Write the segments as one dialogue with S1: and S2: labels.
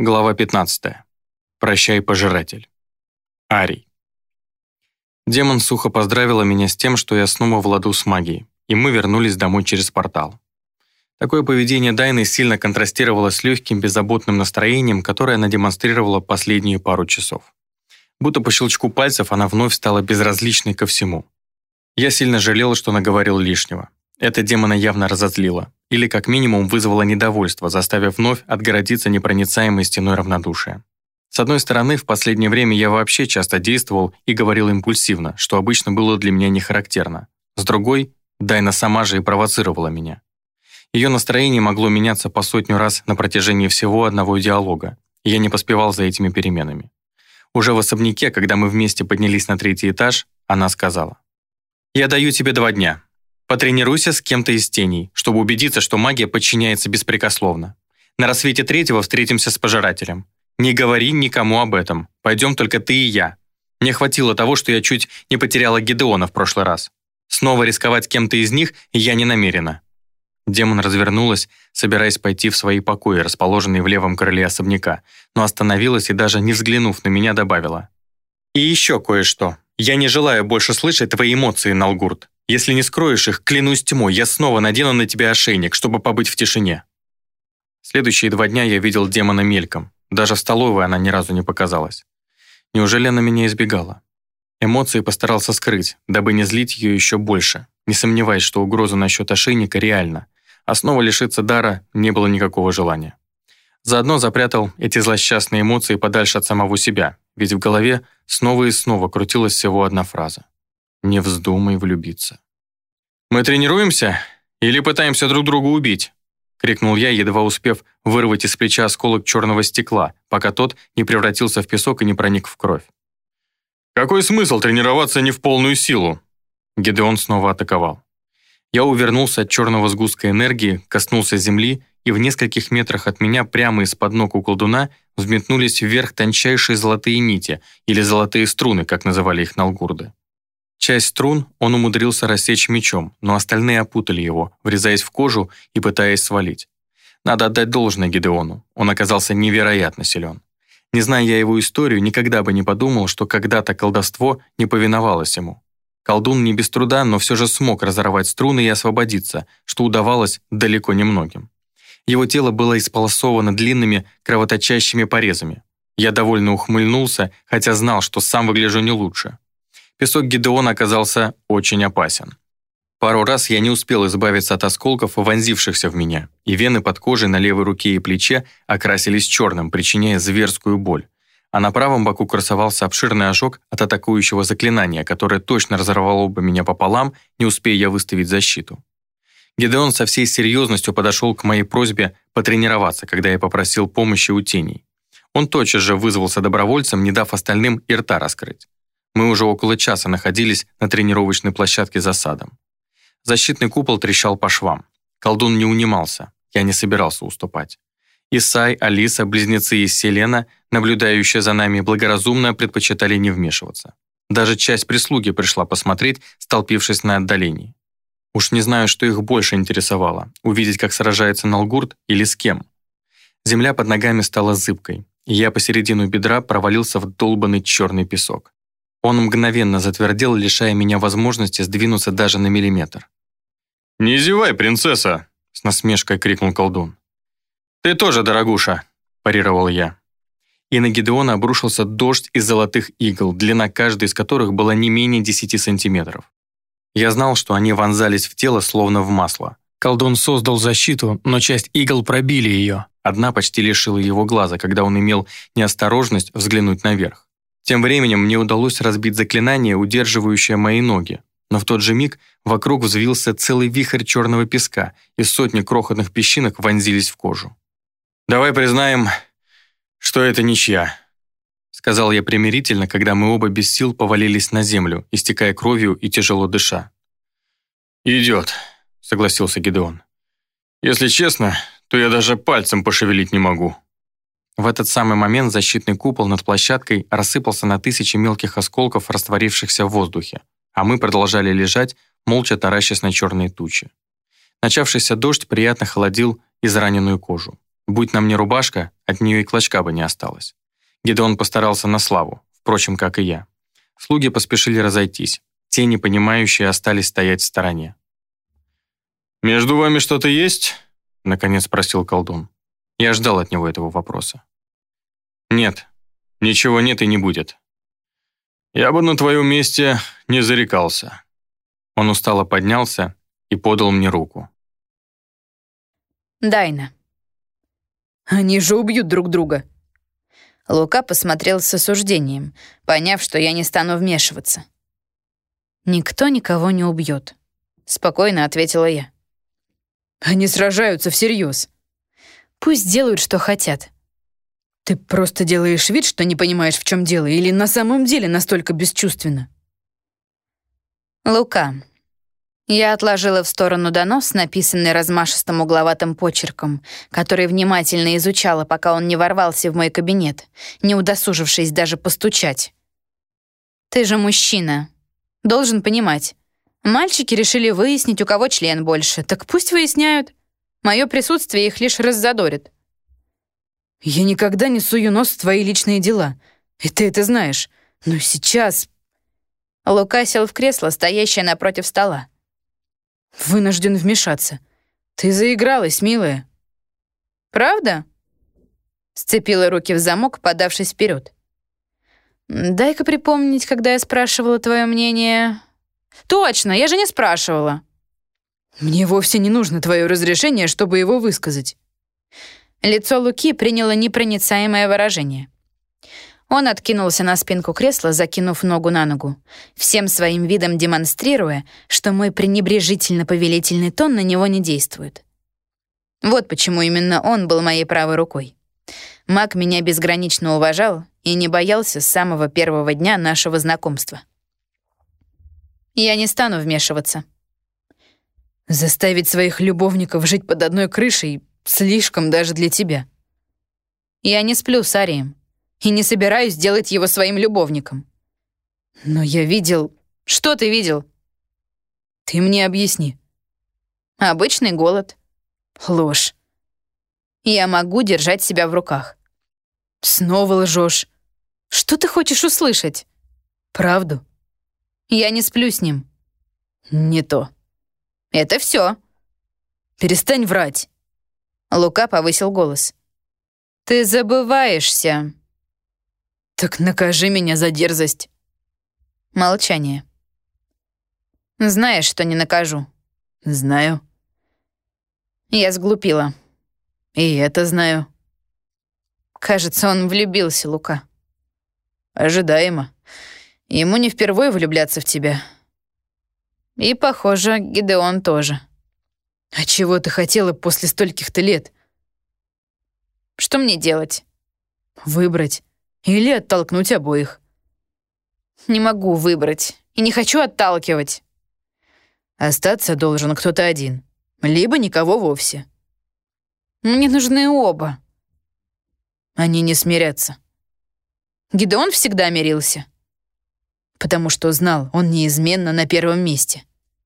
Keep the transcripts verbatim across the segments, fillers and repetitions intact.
S1: Глава пятнадцатая. Прощай, пожиратель. Арий. Демон сухо поздравила меня с тем, что я снова в ладу с магией, и мы вернулись домой через портал. Такое поведение Дайны сильно контрастировало с легким, беззаботным настроением, которое она демонстрировала последние пару часов. Будто по щелчку пальцев она вновь стала безразличной ко всему. Я сильно жалел, что наговорил лишнего. Это демона явно разозлило, или как минимум вызвало недовольство, заставив вновь отгородиться непроницаемой стеной равнодушия. С одной стороны, в последнее время я вообще часто действовал и говорил импульсивно, что обычно было для меня не характерно. С другой, Дайна сама же и провоцировала меня. Ее настроение могло меняться по сотню раз на протяжении всего одного диалога, и я не поспевал за этими переменами. Уже в особняке, когда мы вместе поднялись на третий этаж, она сказала: «Я даю тебе два дня. Потренируйся с кем-то из теней, чтобы убедиться, что магия подчиняется беспрекословно. На рассвете третьего встретимся с пожирателем. Не говори никому об этом. Пойдем только ты и я. Мне хватило того, что я чуть не потеряла Гидеона в прошлый раз. Снова рисковать кем-то из них я не намерена». Демон развернулась, собираясь пойти в свои покои, расположенные в левом крыле особняка, но остановилась и, даже не взглянув на меня, добавила: «И еще кое-что. Я не желаю больше слышать твои эмоции, Налгурд. Если не скроешь их, клянусь тьмой, я снова надену на тебя ошейник, чтобы побыть в тишине». Следующие два дня я видел демона мельком. Даже в столовой она ни разу не показалась. Неужели она меня избегала? Эмоции постарался скрыть, дабы не злить ее еще больше, не сомневаясь, что угроза насчет ошейника реальна, а снова лишиться дара не было никакого желания. Заодно запрятал эти злосчастные эмоции подальше от самого себя, ведь в голове снова и снова крутилась всего одна фраза: «Не вздумай влюбиться». «Мы тренируемся или пытаемся друг друга убить?» — крикнул я, едва успев вырвать из плеча осколок черного стекла, пока тот не превратился в песок и не проник в кровь. «Какой смысл тренироваться не в полную силу?» Гидеон снова атаковал. Я увернулся от черного сгустка энергии, коснулся земли, и в нескольких метрах от меня прямо из-под ног у колдуна взметнулись вверх тончайшие золотые нити, или золотые струны, как называли их налгурды. Часть струн он умудрился рассечь мечом, но остальные опутали его, врезаясь в кожу и пытаясь свалить. Надо отдать должное Гидеону, он оказался невероятно силен. Не зная я его историю, никогда бы не подумал, что когда-то колдовство не повиновалось ему. Колдун не без труда, но все же смог разорвать струны и освободиться, что удавалось далеко не многим. Его тело было исполосовано длинными кровоточащими порезами. Я довольно ухмыльнулся, хотя знал, что сам выгляжу не лучше. Песок Гидеона оказался очень опасен. Пару раз я не успел избавиться от осколков, вонзившихся в меня, и вены под кожей на левой руке и плече окрасились черным, причиняя зверскую боль. А на правом боку красовался обширный ожог от атакующего заклинания, которое точно разорвало бы меня пополам, не успея я выставить защиту. Гидеон со всей серьезностью подошел к моей просьбе потренироваться, когда я попросил помощи у теней. Он тотчас же вызвался добровольцем, не дав остальным и рта раскрыть. Мы уже около часа находились на тренировочной площадке за садом. Защитный купол трещал по швам. Колдун не унимался, я не собирался уступать. Исай, Алиса, близнецы и Селена, наблюдающие за нами, благоразумно предпочитали не вмешиваться. Даже часть прислуги пришла посмотреть, столпившись на отдалении. Уж не знаю, что их больше интересовало — увидеть, как сражается Налгурд, или с кем. Земля под ногами стала зыбкой, и я посередину бедра провалился в долбанный черный песок. Он мгновенно затвердел, лишая меня возможности сдвинуться даже на миллиметр. «Не зевай, принцесса!» — с насмешкой крикнул колдун. «Ты тоже, дорогуша!» — парировал я. И на Гидеона обрушился дождь из золотых игл, длина каждой из которых была не менее десяти сантиметров. Я знал, что они вонзались в тело, словно в масло. Колдун создал защиту, но часть игл пробили ее. Одна почти лишила его глаза, когда он имел неосторожность взглянуть наверх. Тем временем мне удалось разбить заклинание, удерживающее мои ноги, но в тот же миг вокруг взвился целый вихрь черного песка, и сотни крохотных песчинок вонзились в кожу. «Давай признаем, что это ничья», — сказал я примирительно, когда мы оба без сил повалились на землю, истекая кровью и тяжело дыша. «Идет», — согласился Гидеон. «Если честно, то я даже пальцем пошевелить не могу». В этот самый момент защитный купол над площадкой рассыпался на тысячи мелких осколков, растворившихся в воздухе, а мы продолжали лежать, молча таращась на черные тучи. Начавшийся дождь приятно холодил израненную кожу. Будь на мне рубашка, от нее и клочка бы не осталось. Гидеон постарался на славу, впрочем, как и я. Слуги поспешили разойтись. Те, непонимающие, остались стоять в стороне. «Между вами что-то есть?» — наконец спросил колдун. Я ждал от него этого вопроса. «Нет, ничего нет и не будет. Я бы на твоем месте не зарекался». Он устало поднялся и подал мне руку.
S2: Дайна. Они же убьют друг друга. Лука посмотрел с осуждением, поняв, что я не стану вмешиваться. «Никто никого не убьет», — спокойно ответила я. «Они сражаются всерьез. Пусть делают, что хотят. Ты просто делаешь вид, что не понимаешь, в чем дело, или на самом деле настолько бесчувственно?» «Лука». Я отложила в сторону донос, написанный размашистым угловатым почерком, который внимательно изучала, пока он не ворвался в мой кабинет, не удосужившись даже постучать. «Ты же мужчина. Должен понимать. Мальчики решили выяснить, у кого член больше. Так пусть выясняют. Мое присутствие их лишь раззадорит». «Я никогда не сую нос в твои личные дела. И ты это знаешь. Но сейчас...» Лука сел в кресло, стоящее напротив стола. «Вынужден вмешаться. Ты заигралась, милая». «Правда?» Сцепила руки в замок, подавшись вперед. «Дай-ка припомнить, когда я спрашивала твое мнение...» «Точно, я же не спрашивала». «Мне вовсе не нужно твое разрешение, чтобы его высказать». Лицо Луки приняло непроницаемое выражение. Он откинулся на спинку кресла, закинув ногу на ногу, всем своим видом демонстрируя, что мой пренебрежительно-повелительный тон на него не действует. Вот почему именно он был моей правой рукой. Маг меня безгранично уважал и не боялся с самого первого дня нашего знакомства. Я не стану вмешиваться. Заставить своих любовников жить под одной крышей слишком даже для тебя. Я не сплю с Арием и не собираюсь делать его своим любовником. Но я видел... Что ты видел? Ты мне объясни. Обычный голод. Ложь. Я могу держать себя в руках. Снова лжешь. Что ты хочешь услышать? Правду? Я не сплю с ним. Не то. Это все. Перестань врать. Лука повысил голос. Ты забываешься. Так накажи меня за дерзость. Молчание. Знаешь, что не накажу. Знаю. Я сглупила. И это знаю. Кажется, он влюбился, Лука. Ожидаемо. Ему не впервые влюбляться в тебя. И, похоже, Гидеон тоже. А чего ты хотела после стольких-то лет? Что мне делать? Выбрать. Или оттолкнуть обоих. Не могу выбрать. И не хочу отталкивать. Остаться должен кто-то один. Либо никого вовсе. Мне нужны оба. Они не смирятся. Гидеон всегда мирился. Потому что знал, он неизменно на первом месте.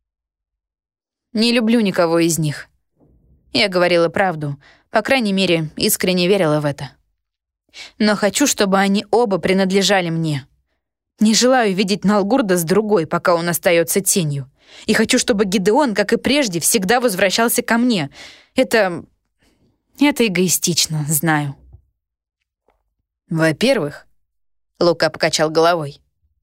S2: Не люблю никого из них. Я говорила правду. По крайней мере, искренне верила в это. Но хочу, чтобы они оба принадлежали мне. Не желаю видеть Налгурда с другой, пока он остается тенью. И хочу, чтобы Гидеон, как и прежде, всегда возвращался ко мне. Это... это эгоистично, знаю. Во-первых, Лука покачал головой,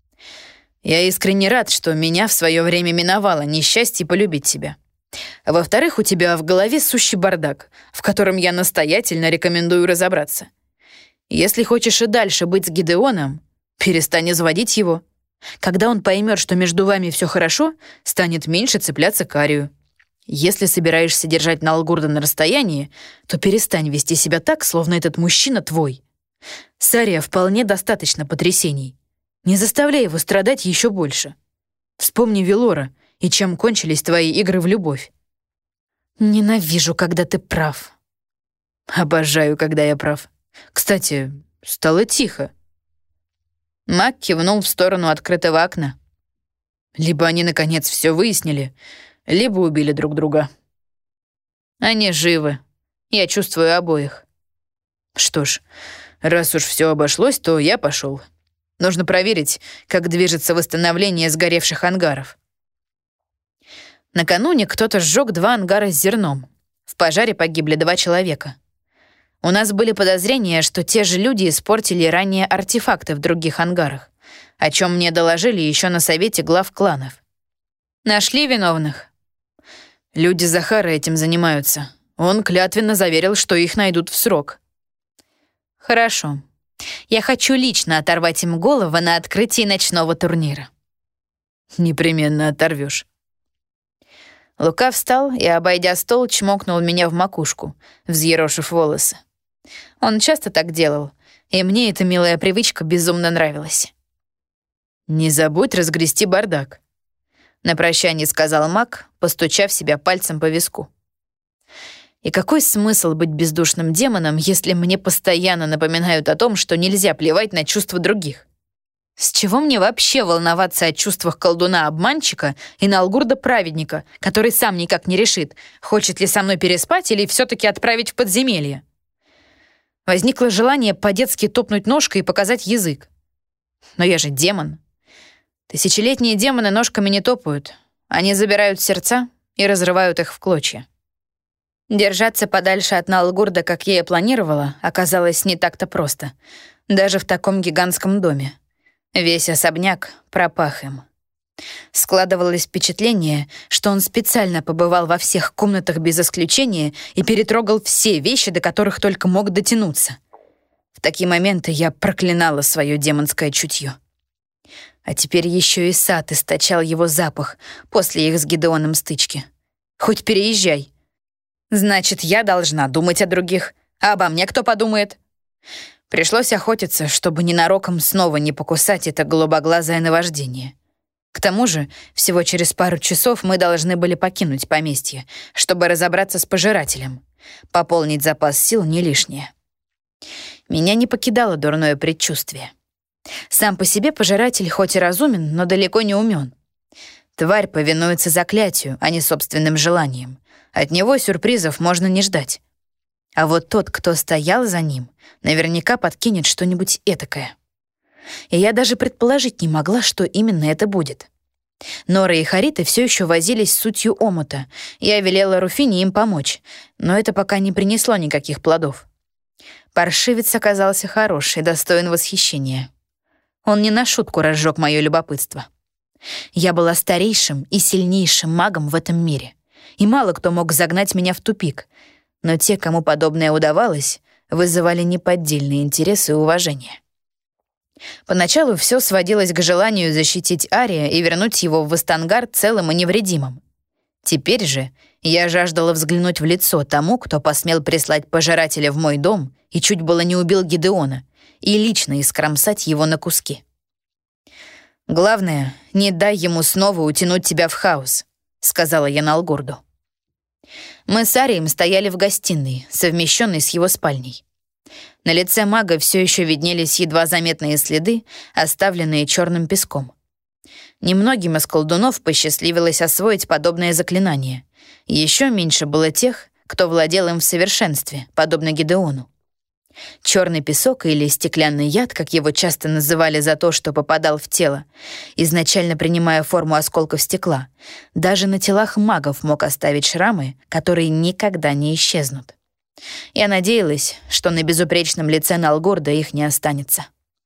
S2: я искренне рад, что меня в свое время миновало несчастье полюбить тебя. Во-вторых, у тебя в голове сущий бардак, в котором я настоятельно рекомендую разобраться. Если хочешь и дальше быть с Гидеоном, перестань изводить его. Когда он поймет, что между вами все хорошо, станет меньше цепляться к Арию. Если собираешься держать Налгурда на расстоянии, то перестань вести себя так, словно этот мужчина твой. С Ария вполне достаточно потрясений. Не заставляй его страдать еще больше. Вспомни Велора и чем кончились твои игры в любовь. Ненавижу, когда ты прав. Обожаю, когда я прав. Кстати, стало тихо. Мак кивнул в сторону открытого окна. Либо они, наконец, все выяснили, либо убили друг друга. Они живы. Я чувствую обоих.
S3: Что ж, раз уж все обошлось, то я пошел. Нужно проверить, как движется восстановление сгоревших ангаров.
S2: Накануне кто-то сжег два ангара с зерном. В пожаре погибли два человека. У нас были подозрения, что те же люди испортили ранее артефакты в других ангарах, о чем мне доложили еще на совете глав кланов. Нашли виновных?
S3: Люди Захара этим занимаются. Он клятвенно заверил, что их найдут в срок.
S2: Хорошо. Я хочу лично оторвать им головы на открытии ночного турнира.
S3: Непременно оторвешь.
S2: Лука встал и, обойдя стол, чмокнул меня в макушку, взъерошив волосы. Он часто так делал, и мне эта милая привычка безумно нравилась.
S3: «Не забудь разгрести бардак»,
S2: — на прощание сказал маг, постучав себя пальцем по виску. И какой смысл быть бездушным демоном, если мне постоянно напоминают о том, что нельзя плевать на чувства других? С чего мне вообще волноваться о чувствах колдуна-обманщика и Налгурда-праведника, который сам никак не решит, хочет ли со мной переспать или все-таки отправить в подземелье? Возникло желание по-детски топнуть ножкой и показать язык. Но я же демон. Тысячелетние демоны ножками не топают. Они забирают сердца и разрывают их в клочья. Держаться подальше от Налгурда, как я и планировала, оказалось не так-то просто. Даже в таком гигантском доме. Весь особняк пропах им. Складывалось впечатление, что он специально побывал во всех комнатах без исключения и перетрогал все вещи, до которых только мог дотянуться. В такие моменты я проклинала свое демонское чутье. А теперь еще и сад источал его запах после их с Гидеоном стычки. Хоть переезжай. Значит, я должна думать о других. А обо мне кто подумает? Пришлось охотиться, чтобы ненароком снова не покусать это голубоглазое наваждение. К тому же, всего через пару часов мы должны были покинуть поместье, чтобы разобраться с пожирателем. Пополнить запас сил не лишнее. Меня не покидало дурное предчувствие. Сам по себе пожиратель хоть и разумен, но далеко не умен. Тварь повинуется заклятию, а не собственным желаниям. От него сюрпризов можно не ждать. А вот тот, кто стоял за ним, наверняка подкинет что-нибудь этакое. И я даже предположить не могла, что именно это будет. Нора и Хариты все еще возились с сутью омута. Я велела Руфине им помочь, но это пока не принесло никаких плодов. Паршивец оказался хороший, достоин восхищения. Он не на шутку разжег мое любопытство. Я была старейшим и сильнейшим магом в этом мире, и мало кто мог загнать меня в тупик, но те, кому подобное удавалось, вызывали неподдельный интерес и уважение. Поначалу все сводилось к желанию защитить Ария и вернуть его в Вастангар целым и невредимым. Теперь же я жаждала взглянуть в лицо тому, кто посмел прислать пожирателя в мой дом и чуть было не убил Гидеона, и лично искромсать его на куски. «Главное, не дай ему снова утянуть тебя в хаос», — сказала я Налгурду. Мы с Арием стояли в гостиной, совмещенной с его спальней. На лице мага все еще виднелись едва заметные следы, оставленные черным песком. Немногим из колдунов посчастливилось освоить подобное заклинание. Еще меньше было тех, кто владел им в совершенстве, подобно Гидеону. Черный песок или стеклянный яд, как его часто называли за то, что попадал в тело, изначально принимая форму осколков стекла, даже на телах магов мог оставить шрамы, которые никогда не исчезнут. Я надеялась, что на безупречном лице Налгурда их не останется.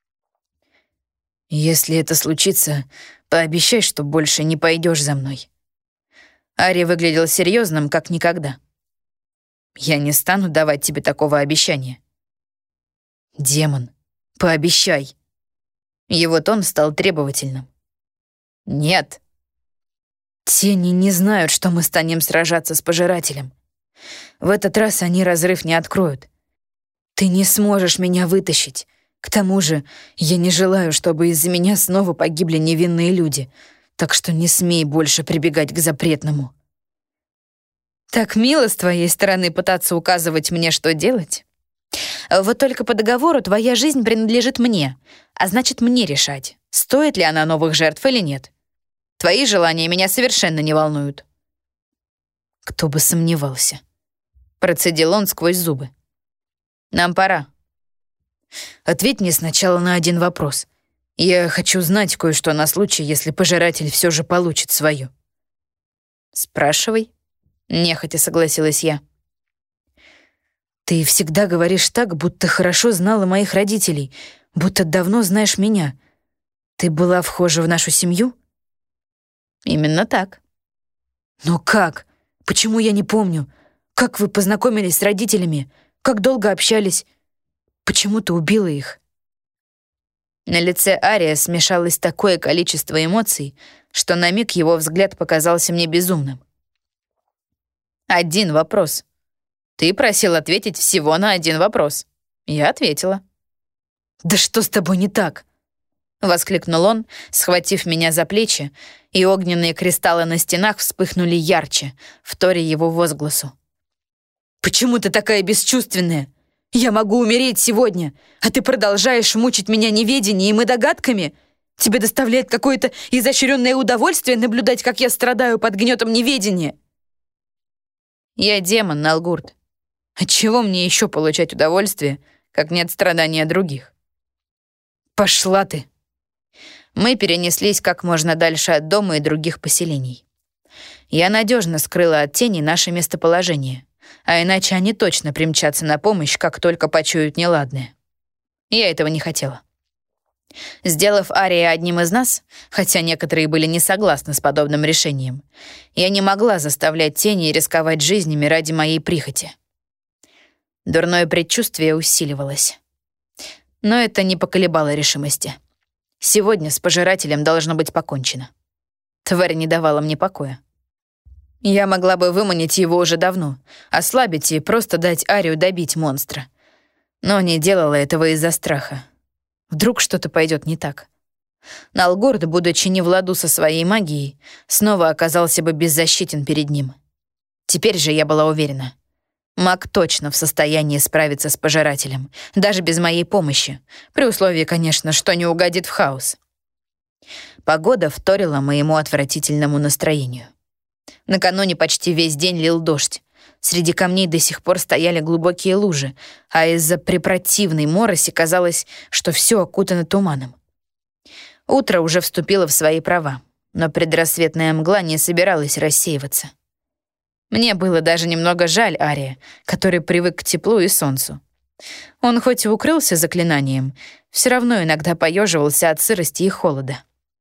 S2: «Если это случится, пообещай, что больше не пойдешь за мной». Ари выглядел серьезным, как никогда. «Я не стану давать тебе такого обещания». «Демон, пообещай». Его тон стал требовательным. «Нет». «Тени не знают, что мы станем сражаться с пожирателем. В этот раз они разрыв не откроют. Ты не сможешь меня вытащить. К тому же я не желаю, чтобы из-за меня снова погибли невинные люди, так что не смей больше прибегать к запретному». «Так мило с твоей стороны пытаться указывать мне, что делать. Вот только по договору твоя жизнь принадлежит мне, а значит, мне решать, стоит ли она новых жертв или нет. Твои желания меня совершенно не волнуют». «Кто бы сомневался», — процедил он сквозь зубы. «Нам пора»,
S3: Ответь мне сначала на один вопрос. Я хочу знать кое-что на случай, если пожиратель все же получит свою».
S2: «Спрашивай», — нехотя согласилась я.
S3: «Ты всегда говоришь так, будто хорошо знала моих родителей, будто давно знаешь меня. Ты была вхожа в нашу семью?»
S2: «Именно так».
S3: «Но как? Почему я не помню? Как вы познакомились с родителями? Как долго общались? Почему ты убила их?»
S2: На лице Ария смешалось такое количество эмоций, что на миг его взгляд показался мне безумным. «Один вопрос. Ты просил ответить всего на один вопрос. Я ответила».
S3: «Да что с тобой не так?»
S2: — воскликнул он, схватив меня за плечи, и огненные кристаллы на стенах вспыхнули ярче, вторя его возгласу.
S3: «Почему ты такая бесчувственная? Я могу умереть сегодня, а ты продолжаешь мучить меня неведением и догадками? Тебе доставляет какое-то изощренное удовольствие наблюдать, как я страдаю под гнетом неведения?»
S2: «Я демон, Налгурт. Отчего мне еще получать удовольствие, как не от страдания других?»
S3: «Пошла ты!»
S2: Мы перенеслись как можно дальше от дома и других поселений. Я надежно скрыла от тени наше местоположение, а иначе они точно примчатся на помощь, как только почуют неладное. Я этого не хотела. Сделав Ария одним из нас, хотя некоторые были не согласны с подобным решением, я не могла заставлять тени рисковать жизнями ради моей прихоти. Дурное предчувствие усиливалось. Но это не поколебало решимости. Сегодня с пожирателем должно быть покончено. Тварь не давала мне покоя. Я могла бы выманить его уже давно, ослабить и просто дать Арию добить монстра. Но не делала этого из-за страха. Вдруг что-то пойдет не так. Налгурт, будучи не в ладу со своей магией, снова оказался бы беззащитен перед ним. Теперь же я была уверена. Маг точно в состоянии справиться с пожирателем, даже без моей помощи, при условии, конечно, что не угодит в хаос. Погода вторила моему отвратительному настроению. Накануне почти весь день лил дождь. Среди камней до сих пор стояли глубокие лужи, а из-за препротивной мороси казалось, что все окутано туманом. Утро уже вступило в свои права, но предрассветная мгла не собиралась рассеиваться. Мне было даже немного жаль Ария, который привык к теплу и солнцу. Он хоть и укрылся заклинанием, все равно иногда поеживался от сырости и холода.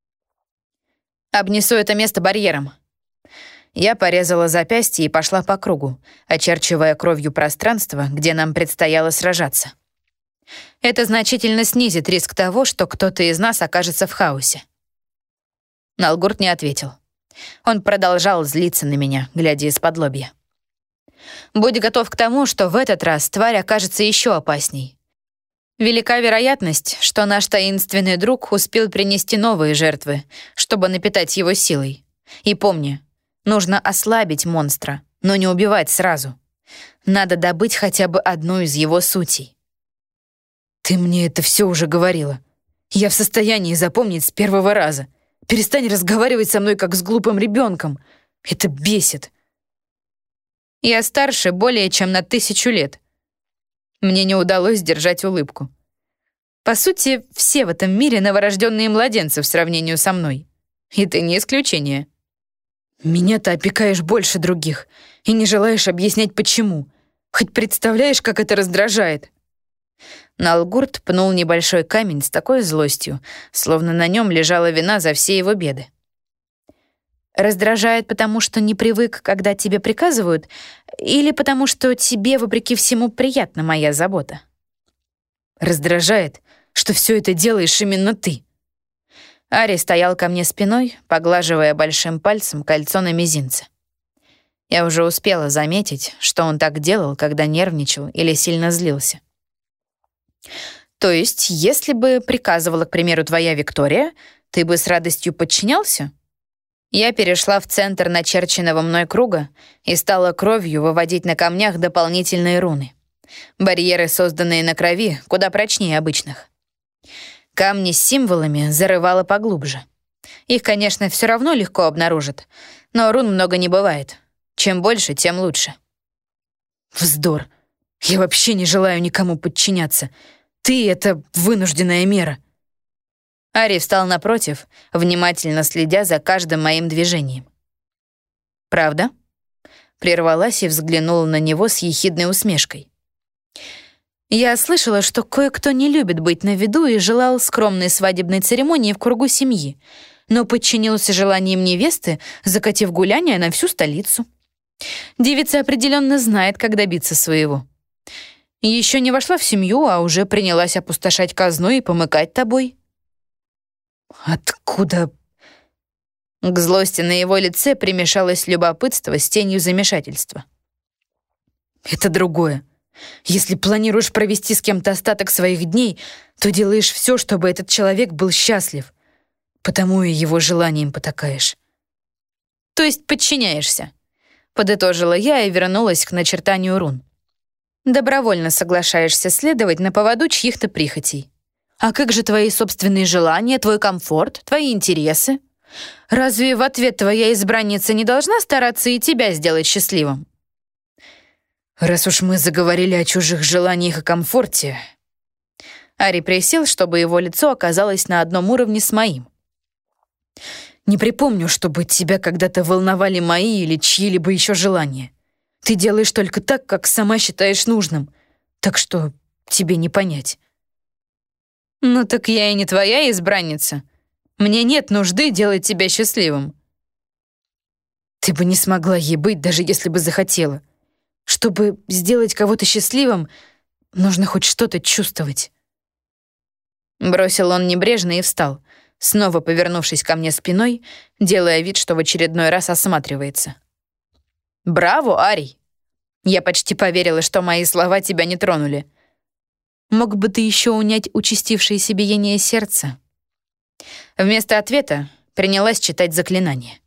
S2: «Обнесу это место барьером». Я порезала запястье и пошла по кругу, очерчивая кровью пространство, где нам предстояло сражаться. Это значительно снизит риск того, что кто-то из нас окажется в хаосе. Налгурт не ответил. Он продолжал злиться на меня, глядя из-под лобья. «Будь готов к тому, что в этот раз тварь окажется еще опасней. Велика вероятность, что наш таинственный друг успел принести новые жертвы, чтобы напитать его силой. И помни, нужно ослабить монстра, но не убивать сразу. Надо добыть хотя бы одну из его сутей».
S3: «Ты мне это все уже говорила. Я в состоянии запомнить с первого раза. Перестань разговаривать со мной, как с глупым ребенком. Это бесит».
S2: Я старше более чем на тысячу лет. Мне не удалось сдержать улыбку. По сути, все в этом мире новорожденные младенцы в сравнении со мной. И ты не исключение.
S3: Меня ты опекаешь больше других и не желаешь объяснять, почему. Хоть представляешь, как это раздражает?»
S2: Налгурт пнул небольшой камень с такой злостью, словно на нем лежала вина за все его беды. «Раздражает, потому что не привык, когда тебе приказывают, или потому что тебе, вопреки всему, приятна моя забота?»
S3: «Раздражает, что все это делаешь именно ты».
S2: Ари стоял ко мне спиной, поглаживая большим пальцем кольцо на мизинце. Я уже успела заметить, что он так делал, когда нервничал или сильно злился. «То есть, если бы приказывала, к примеру, твоя Виктория, ты бы с радостью подчинялся?» Я перешла в центр начерченного мной круга и стала кровью выводить на камнях дополнительные руны. Барьеры, созданные на крови, куда прочнее обычных. Камни с символами зарывала поглубже. Их, конечно, все равно легко обнаружат, но рун много не бывает. Чем больше, тем лучше.
S3: «Вздор. Я вообще не желаю никому подчиняться. Ты — это вынужденная мера.
S2: Ари встал напротив, внимательно следя за каждым моим движением. «Правда?» Прервалась и взглянула на него с ехидной усмешкой. «Я слышала, что кое-кто не любит быть на виду и желал скромной свадебной церемонии в кругу семьи, но подчинился желаниям невесты, закатив гуляние на всю столицу. Девица определенно знает, как добиться своего. Еще не вошла в семью, а уже принялась опустошать казну и помыкать тобой».
S3: «Откуда?»
S2: К злости на его лице примешалось любопытство с тенью замешательства.
S3: «Это другое. Если планируешь провести с кем-то остаток своих дней, то делаешь все, чтобы этот человек был счастлив. Потому и его желанием потакаешь».
S2: «То есть подчиняешься?» Подытожила я и вернулась к начертанию рун. «Добровольно соглашаешься следовать на поводу чьих-то прихотей. А как же твои собственные желания, твой комфорт, твои интересы? Разве в ответ твоя избранница не должна стараться и тебя сделать счастливым?»
S3: «Раз уж мы заговорили о чужих желаниях и комфорте...»
S2: Ари присел, чтобы его лицо оказалось на одном уровне с моим.
S3: «Не припомню, чтобы тебя когда-то волновали мои или чьи-либо еще желания. Ты делаешь только так, как сама считаешь нужным, так что тебе не понять».
S2: «Ну так я и не твоя избранница. Мне нет нужды делать тебя счастливым».
S3: «Ты бы не смогла ей быть, даже если бы захотела. Чтобы сделать кого-то счастливым, нужно хоть что-то чувствовать».
S2: Бросил он небрежно и встал, снова повернувшись ко мне спиной, делая вид, что в очередной раз осматривается. «Браво, Арий! Я почти поверила, что мои слова тебя не тронули. Мог бы ты еще унять участившееся биение сердца?» Вместо ответа принялась читать заклинание.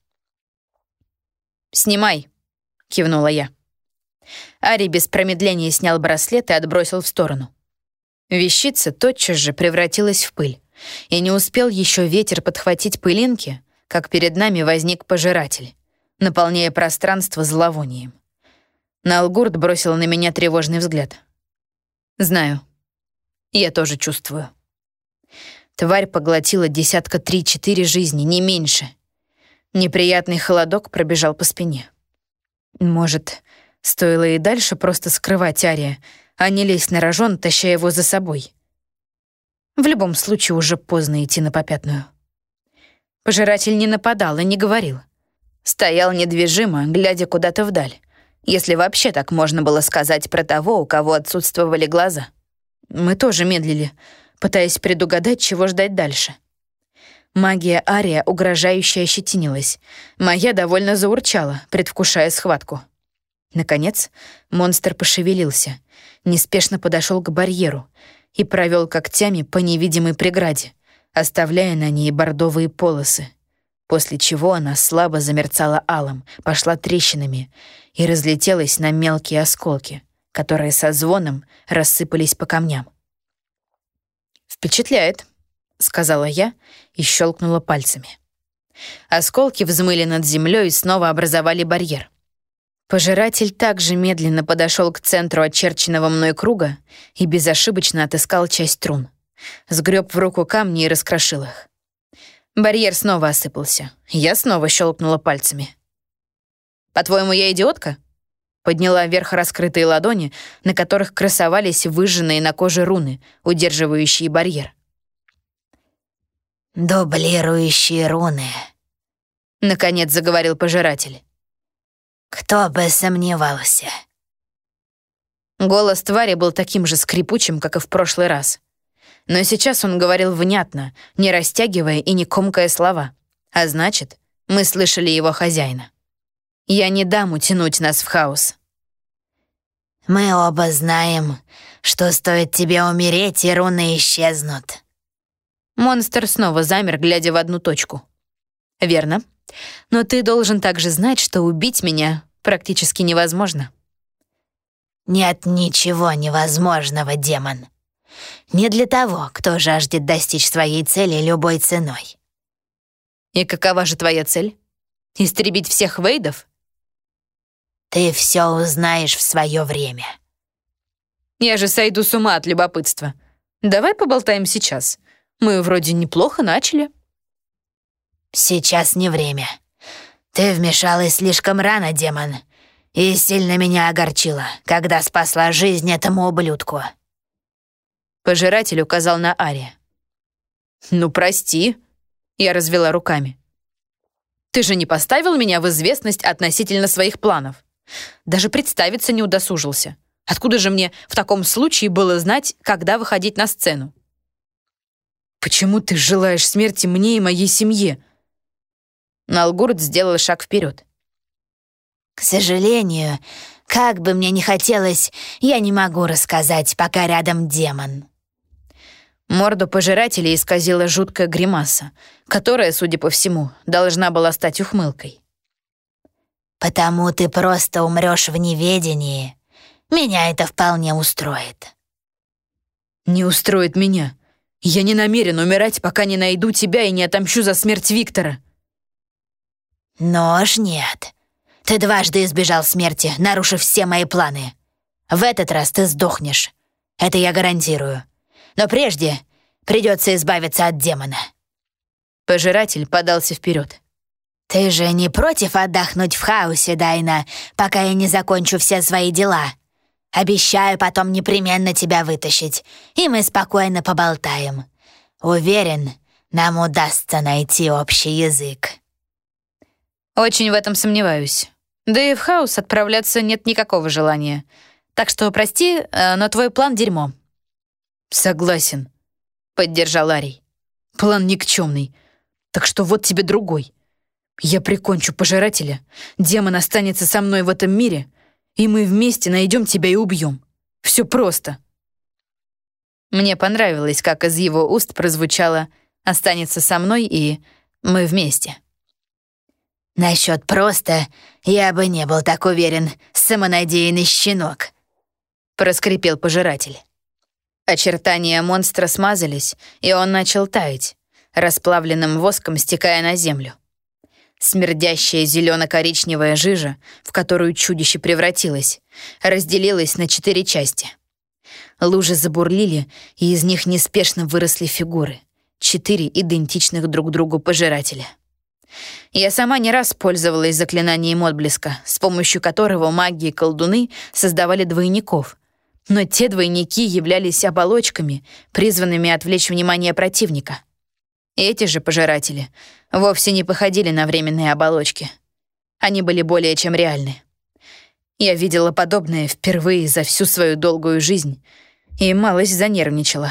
S2: «Снимай», — кивнула я. Ари без промедления снял браслет и отбросил в сторону. Вещица тотчас же превратилась в пыль, и не успел еще ветер подхватить пылинки, как перед нами возник пожиратель, наполняя пространство зловонием. Налгурт бросил на меня тревожный взгляд. «Знаю. Я тоже чувствую». Тварь поглотила десятка три-четыре жизни, не меньше. Неприятный холодок пробежал по спине. Может, стоило и дальше просто скрывать Ария, а не лезть на рожон, таща его за собой. В любом случае уже поздно идти на попятную. Пожиратель не нападал и не говорил. Стоял недвижимо, глядя куда-то вдаль, если вообще так можно было сказать про того, у кого отсутствовали глаза. Мы тоже медлили, пытаясь предугадать, чего ждать дальше. Магия Ария угрожающе ощетинилась. Моя довольно заурчала, предвкушая схватку. Наконец, монстр пошевелился, неспешно подошел к барьеру и провел когтями по невидимой преграде, оставляя на ней бордовые полосы, после чего она слабо замерцала алым, пошла трещинами и разлетелась на мелкие осколки, которые со звоном рассыпались по камням. «Впечатляет», — сказала я и щелкнула пальцами. Осколки взмыли над землей и снова образовали барьер. Пожиратель также медленно подошел к центру очерченного мной круга и безошибочно отыскал часть рун. Сгреб в руку камни и раскрошил их. Барьер снова осыпался. Я снова щелкнула пальцами. «По-твоему, я идиотка?» Подняла вверх раскрытые ладони, на которых красовались выжженные на коже руны, удерживающие барьер.
S4: «Дублирующие руны»,
S2: — наконец заговорил пожиратель.
S4: «Кто бы сомневался».
S2: Голос твари был таким же скрипучим, как и в прошлый раз. Но сейчас он говорил внятно, не растягивая и не комкая слова. А значит, мы слышали его хозяина. Я не дам утянуть нас в хаос.
S4: «Мы оба знаем, что стоит тебе умереть, и руны исчезнут».
S2: Монстр снова замер, глядя в одну точку. «Верно. Но ты должен также знать, что убить меня практически невозможно».
S4: «Нет ничего невозможного, демон. Не для того, кто жаждет достичь своей цели любой ценой».
S2: «И какова же твоя цель? Истребить всех вейдов?»
S4: «Ты все узнаешь в свое время».
S2: «Я же сойду с ума от любопытства. Давай поболтаем сейчас. Мы вроде неплохо начали.
S4: Сейчас не время. Ты вмешалась слишком рано, демон, и сильно меня огорчила, когда спасла жизнь этому ублюдку.
S2: Пожиратель указал на Ари. «Ну, прости», — я развела руками. «Ты же не поставил меня в известность относительно своих планов. Даже представиться не удосужился. Откуда же мне в таком случае было знать, когда выходить на сцену?» «Почему ты желаешь смерти мне и моей семье?» Налгурд сделал шаг вперед.
S4: К сожалению, как бы мне ни хотелось, я не могу рассказать, пока рядом демон.
S2: Морду пожирателя исказила жуткая гримаса, которая, судя по всему, должна была стать ухмылкой.
S4: «Потому ты просто умрешь в неведении. Меня это вполне устроит».
S2: «Не устроит меня. Я не намерен умирать, пока не найду тебя и не отомщу за смерть Виктора».
S4: «Но ж нет. Ты дважды избежал смерти, нарушив все мои планы. В этот раз ты сдохнешь. Это я гарантирую. Но прежде придется избавиться от демона».
S2: Пожиратель подался вперед.
S4: «Ты же не против отдохнуть в хаосе, Дайна, пока я не закончу все свои дела? Обещаю потом непременно тебя вытащить, и мы спокойно поболтаем. Уверен, нам удастся найти общий язык».
S2: «Очень в этом сомневаюсь. Да и в хаос отправляться нет никакого желания. Так что прости, но твой план — дерьмо». «Согласен», — поддержал Арий. «План никчемный. Так что вот тебе другой. Я прикончу пожирателя, демон останется со мной в этом мире, и мы вместе найдем тебя и убьем. Все просто». Мне понравилось, как из его уст прозвучало «останется со мной» и «мы вместе».
S4: «Насчет просто я бы не был так уверен, самонадеянный щенок», — проскрипел пожиратель.
S2: Очертания монстра смазались, и он начал таять, расплавленным воском стекая на землю. Смердящая зелено-коричневая жижа, в которую чудище превратилось, разделилась на четыре части. Лужи забурлили, и из них неспешно выросли фигуры. Четыре идентичных друг другу пожирателя. Я сама не раз пользовалась заклинанием отблеска, с помощью которого маги и колдуны создавали двойников. Но те двойники являлись оболочками, призванными отвлечь внимание противника. Эти же пожиратели вовсе не походили на временные оболочки. Они были более чем реальны. Я видела подобное впервые за всю свою долгую жизнь и малость занервничала.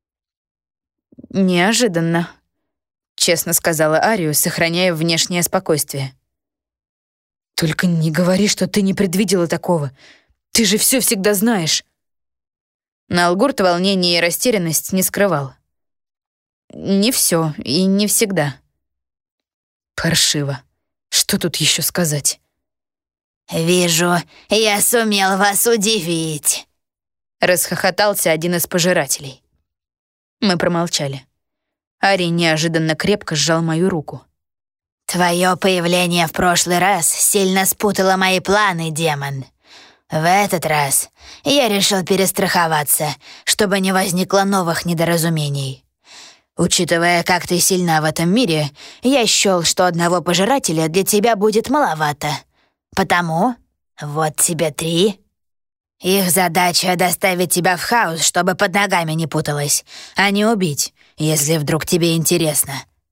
S2: «Неожиданно», — честно сказала Арию, сохраняя внешнее спокойствие. «Только не говори, что ты не предвидела такого. Ты же все всегда знаешь». Налгурд волнение и растерянность не скрывал. «Не все и не всегда». «Паршиво. Что тут еще сказать?»
S4: «Вижу, я сумел вас удивить»,
S2: — расхохотался один из пожирателей. Мы промолчали. Арий неожиданно крепко сжал мою руку.
S4: «Твое появление в прошлый раз сильно спутало мои планы, демон. В этот раз я решил перестраховаться, чтобы не возникло новых недоразумений. Учитывая, как ты сильна в этом мире, я счёл, что одного пожирателя для тебя будет маловато. Потому вот тебе три. Их задача — доставить тебя в хаос, чтобы под ногами не путалось, а не убить, если вдруг тебе интересно».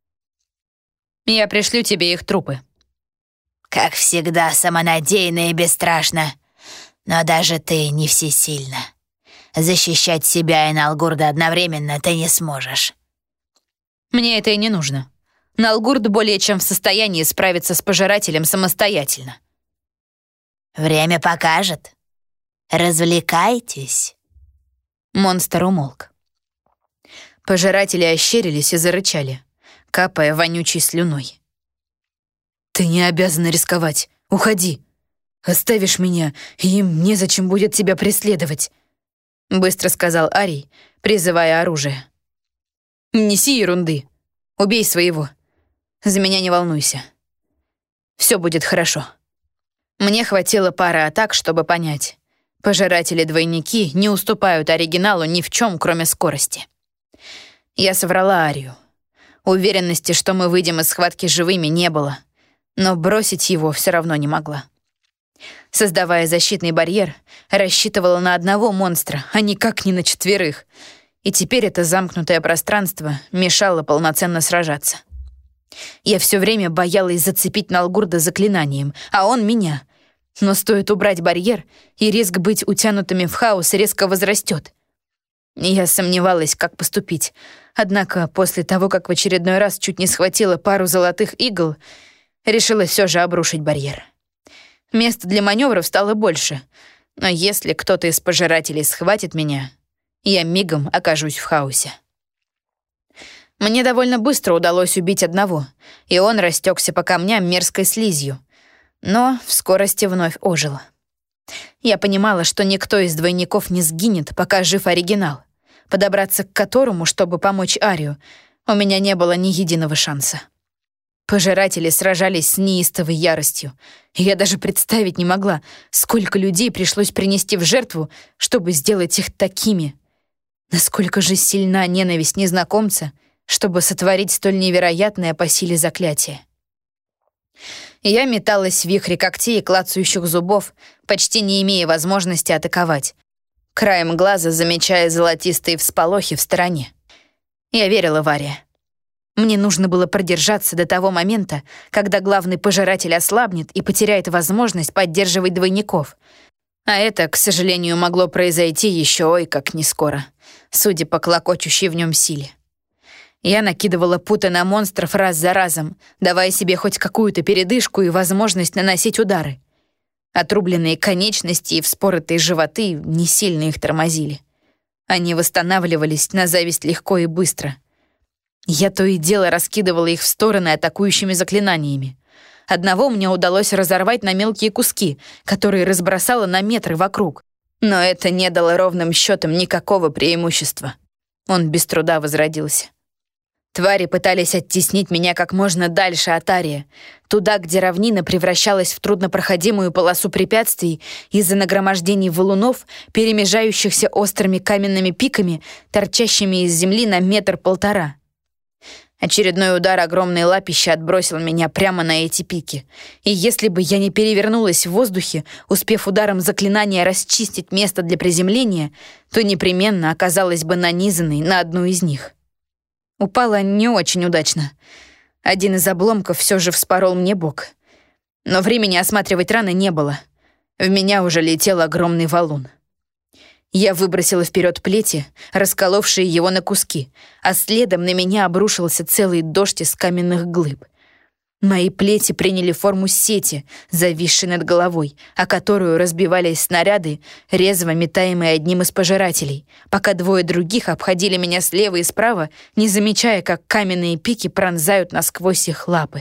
S2: «Я пришлю тебе их трупы».
S4: «Как всегда, самонадеянно и бесстрашно. Но даже ты не всесильна. Защищать себя и Налгурда одновременно ты не сможешь».
S2: «Мне это и не нужно. Налгурд более чем в состоянии справиться с пожирателем самостоятельно».
S4: «Время покажет. Развлекайтесь».
S2: Монстр умолк. Пожиратели ощерились и зарычали, капая вонючей слюной. «Ты не обязана рисковать. Уходи. Оставишь меня, и им незачем будет тебя преследовать», — быстро сказал Арий, призывая оружие. «Неси ерунды. Убей своего. За меня не волнуйся. Все будет хорошо». Мне хватило пары атак, чтобы понять. Пожиратели-двойники не уступают оригиналу ни в чем, кроме скорости. Я соврала Арию. Уверенности, что мы выйдем из схватки живыми, не было, но бросить его все равно не могла. Создавая защитный барьер, рассчитывала на одного монстра, а никак не на четверых, и теперь это замкнутое пространство мешало полноценно сражаться. Я все время боялась зацепить Налгурда заклинанием, а он меня. Но стоит убрать барьер, и риск быть утянутыми в хаос резко возрастет. Я сомневалась, как поступить. Однако после того, как в очередной раз чуть не схватила пару золотых игл, решила все же обрушить барьер. Места для маневров стало больше, но если кто-то из пожирателей схватит меня, я мигом окажусь в хаосе. Мне довольно быстро удалось убить одного, и он растекся по камням мерзкой слизью, но в скорости вновь ожил. Я понимала, что никто из двойников не сгинет, пока жив оригинал, подобраться к которому, чтобы помочь Арию, у меня не было ни единого шанса. Пожиратели сражались с неистовой яростью, и я даже представить не могла, сколько людей пришлось принести в жертву, чтобы сделать их такими. Насколько же сильна ненависть незнакомца, чтобы сотворить столь невероятное по силе заклятие. Я металась в вихре когтей и клацающих зубов, почти не имея возможности атаковать, краем глаза замечая золотистые всполохи в стороне. Я верила в Ария. Мне нужно было продержаться до того момента, когда главный пожиратель ослабнет и потеряет возможность поддерживать двойников. А это, к сожалению, могло произойти еще ой как не скоро, судя по клокочущей в нем силе. Я накидывала путы на монстров раз за разом, давая себе хоть какую-то передышку и возможность наносить удары. Отрубленные конечности и вспоротые животы не сильно их тормозили. Они восстанавливались на зависть легко и быстро. Я то и дело раскидывала их в стороны атакующими заклинаниями. Одного мне удалось разорвать на мелкие куски, которые разбросало на метры вокруг. Но это не дало ровным счетом никакого преимущества. Он без труда возродился. Твари пытались оттеснить меня как можно дальше от Ария, туда, где равнина превращалась в труднопроходимую полосу препятствий из-за нагромождений валунов, перемежающихся острыми каменными пиками, торчащими из земли на метр-полтора. Очередной удар огромной лапищи отбросил меня прямо на эти пики, и если бы я не перевернулась в воздухе, успев ударом заклинания расчистить место для приземления, то непременно оказалась бы нанизанной на одну из них. Упала не очень удачно. Один из обломков все же вспорол мне бок. Но времени осматривать раны не было. В меня уже летел огромный валун. Я выбросила вперед плети, расколовшие его на куски, а следом на меня обрушился целый дождь из каменных глыб. Мои плети приняли форму сети, зависшей над головой, о которую разбивались снаряды, резво метаемые одним из пожирателей, пока двое других обходили меня слева и справа, не замечая, как каменные пики пронзают насквозь их лапы.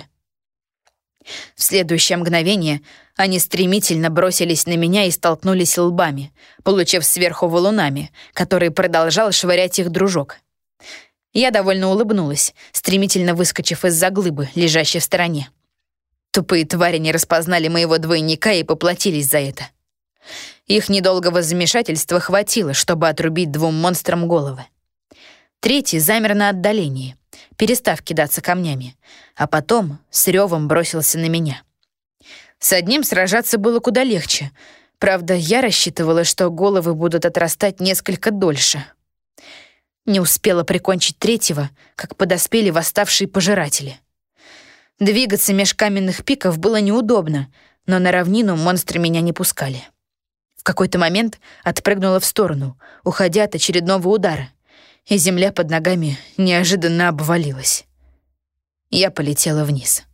S2: В следующее мгновение они стремительно бросились на меня и столкнулись лбами, получив сверху валунами, которые продолжал швырять их дружок. Я довольно улыбнулась, стремительно выскочив из-за глыбы, лежащей в стороне. Тупые твари не распознали моего двойника и поплатились за это. Их недолгого замешательства хватило, чтобы отрубить двум монстрам головы. Третий замер на отдалении, перестав кидаться камнями, а потом с ревом бросился на меня. С одним сражаться было куда легче. Правда, я рассчитывала, что головы будут отрастать несколько дольше. Не успела прикончить третьего, как подоспели восставшие пожиратели. Двигаться меж каменных пиков было неудобно, но на равнину монстры меня не пускали. В какой-то момент отпрыгнула в сторону, уходя от очередного удара, и земля под ногами неожиданно обвалилась. Я полетела вниз.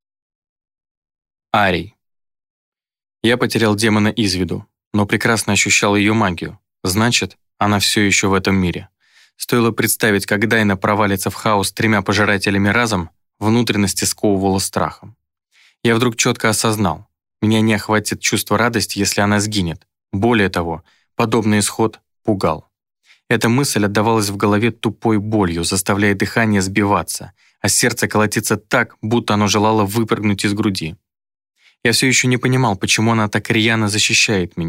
S1: Арий. Я потерял демона из виду, но прекрасно ощущал ее магию. Значит, она все еще в этом мире. Стоило представить, как Дайна провалится в хаос тремя пожирателями разом, внутренности сковывало страхом. Я вдруг четко осознал, меня не охватит чувство радости, если она сгинет. Более того, подобный исход пугал. Эта мысль отдавалась в голове тупой болью, заставляя дыхание сбиваться, а сердце колотиться так, будто оно желало выпрыгнуть из груди. Я все еще не понимал, почему она так рьяно защищает меня,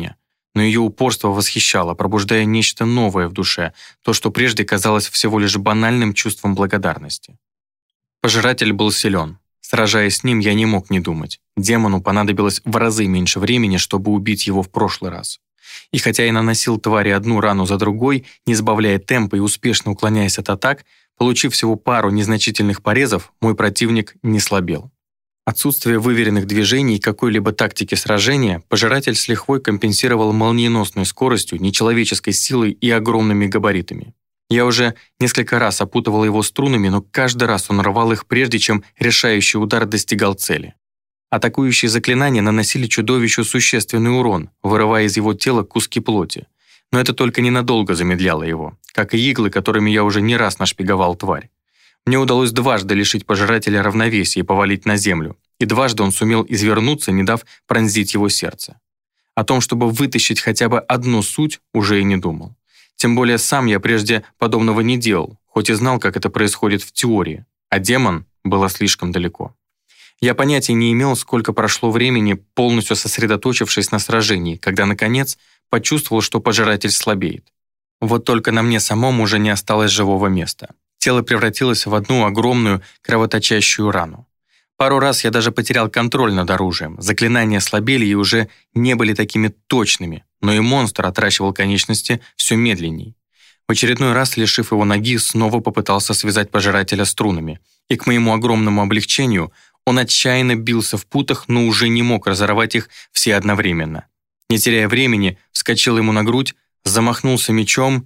S1: но ее упорство восхищало, пробуждая нечто новое в душе, то, что прежде казалось всего лишь банальным чувством благодарности. Пожиратель был силен. Сражаясь с ним, я не мог не думать. Демону понадобилось в разы меньше времени, чтобы убить его в прошлый раз. И хотя я наносил твари одну рану за другой, не сбавляя темпа и успешно уклоняясь от атак, получив всего пару незначительных порезов, мой противник не слабел. Отсутствие выверенных движений и какой-либо тактики сражения пожиратель с лихвой компенсировал молниеносной скоростью, нечеловеческой силой и огромными габаритами. Я уже несколько раз опутывал его струнами, но каждый раз он рвал их, прежде чем решающий удар достигал цели. Атакующие заклинания наносили чудовищу существенный урон, вырывая из его тела куски плоти. Но это только ненадолго замедляло его, как и иглы, которыми я уже не раз нашпиговал тварь. Мне удалось дважды лишить пожирателя равновесия и повалить на землю, и дважды он сумел извернуться, не дав пронзить его сердце. О том, чтобы вытащить хотя бы одну суть, уже и не думал. Тем более сам я прежде подобного не делал, хоть и знал, как это происходит в теории, а демон было слишком далеко. Я понятия не имел, сколько прошло времени, полностью сосредоточившись на сражении, когда, наконец, почувствовал, что пожиратель слабеет. Вот только на мне самом уже не осталось живого места. Тело превратилось в одну огромную кровоточащую рану. Пару раз я даже потерял контроль над оружием. Заклинания слабели и уже не были такими точными, но и монстр отращивал конечности все медленней. В очередной раз, лишив его ноги, снова попытался связать пожирателя струнами, и к моему огромному облегчению он отчаянно бился в путах, но уже не мог разорвать их все одновременно. Не теряя времени, вскочил ему на грудь, замахнулся мечом.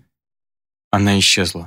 S1: Она исчезла.